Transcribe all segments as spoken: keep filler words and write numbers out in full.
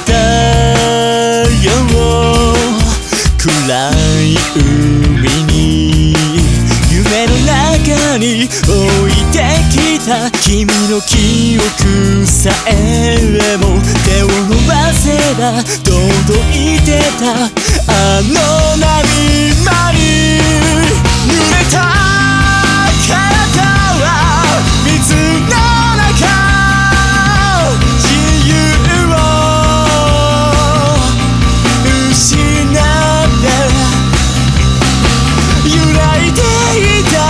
太陽を暗い海に夢の中に置いてきた君の記憶さえも手を伸ばせば届いてたあの波間に濡れた体は水の中自由を失って揺らいでいた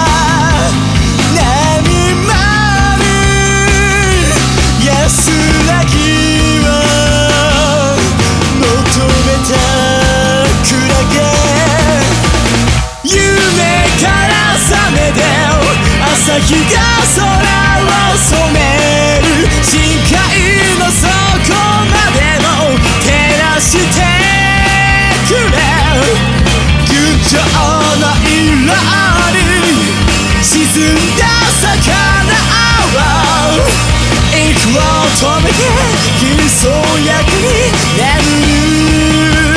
波間に安らぎを求めたクラゲ夢から覚めて朝日が空を染める深海の底までも照らしてくれ群青の色に沈んだ魚は息を止めて幻想薬に眠る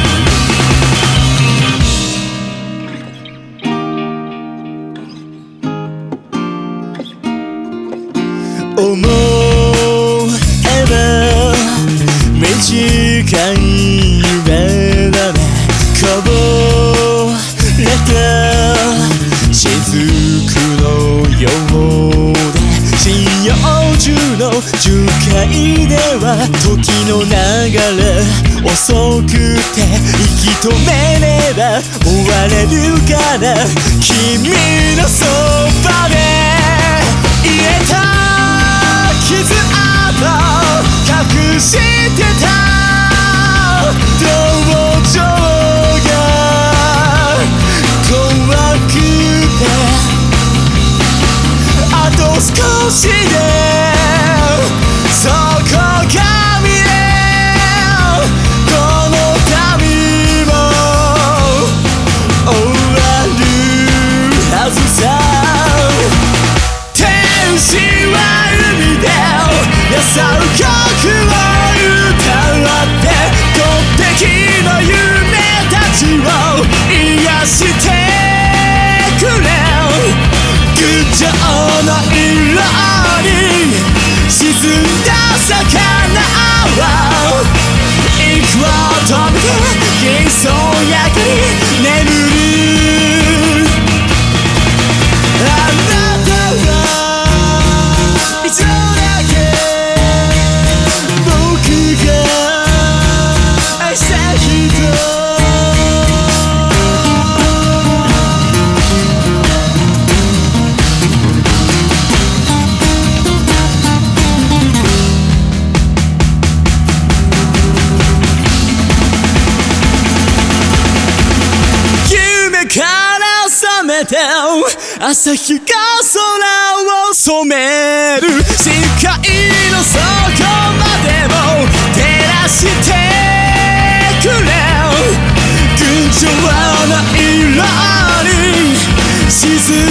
思えば短い夢だねこぼれた雫のようで針葉樹の樹海では時の流れ遅くて息止めれば終われるから君のそばで言えた傷跡隠してた同情が怖くてあと少しでそこが見えこの旅も終わるはずさ天使は海で優う曲を歌ってとってきの夢たちを癒してくれ群青の色に沈んだ魚は息を止めて幻想薬に眠るあなたは一度だけ僕が愛した人から覚めて朝日が空を染める深海の底までも照らしてくれ群青の色に沈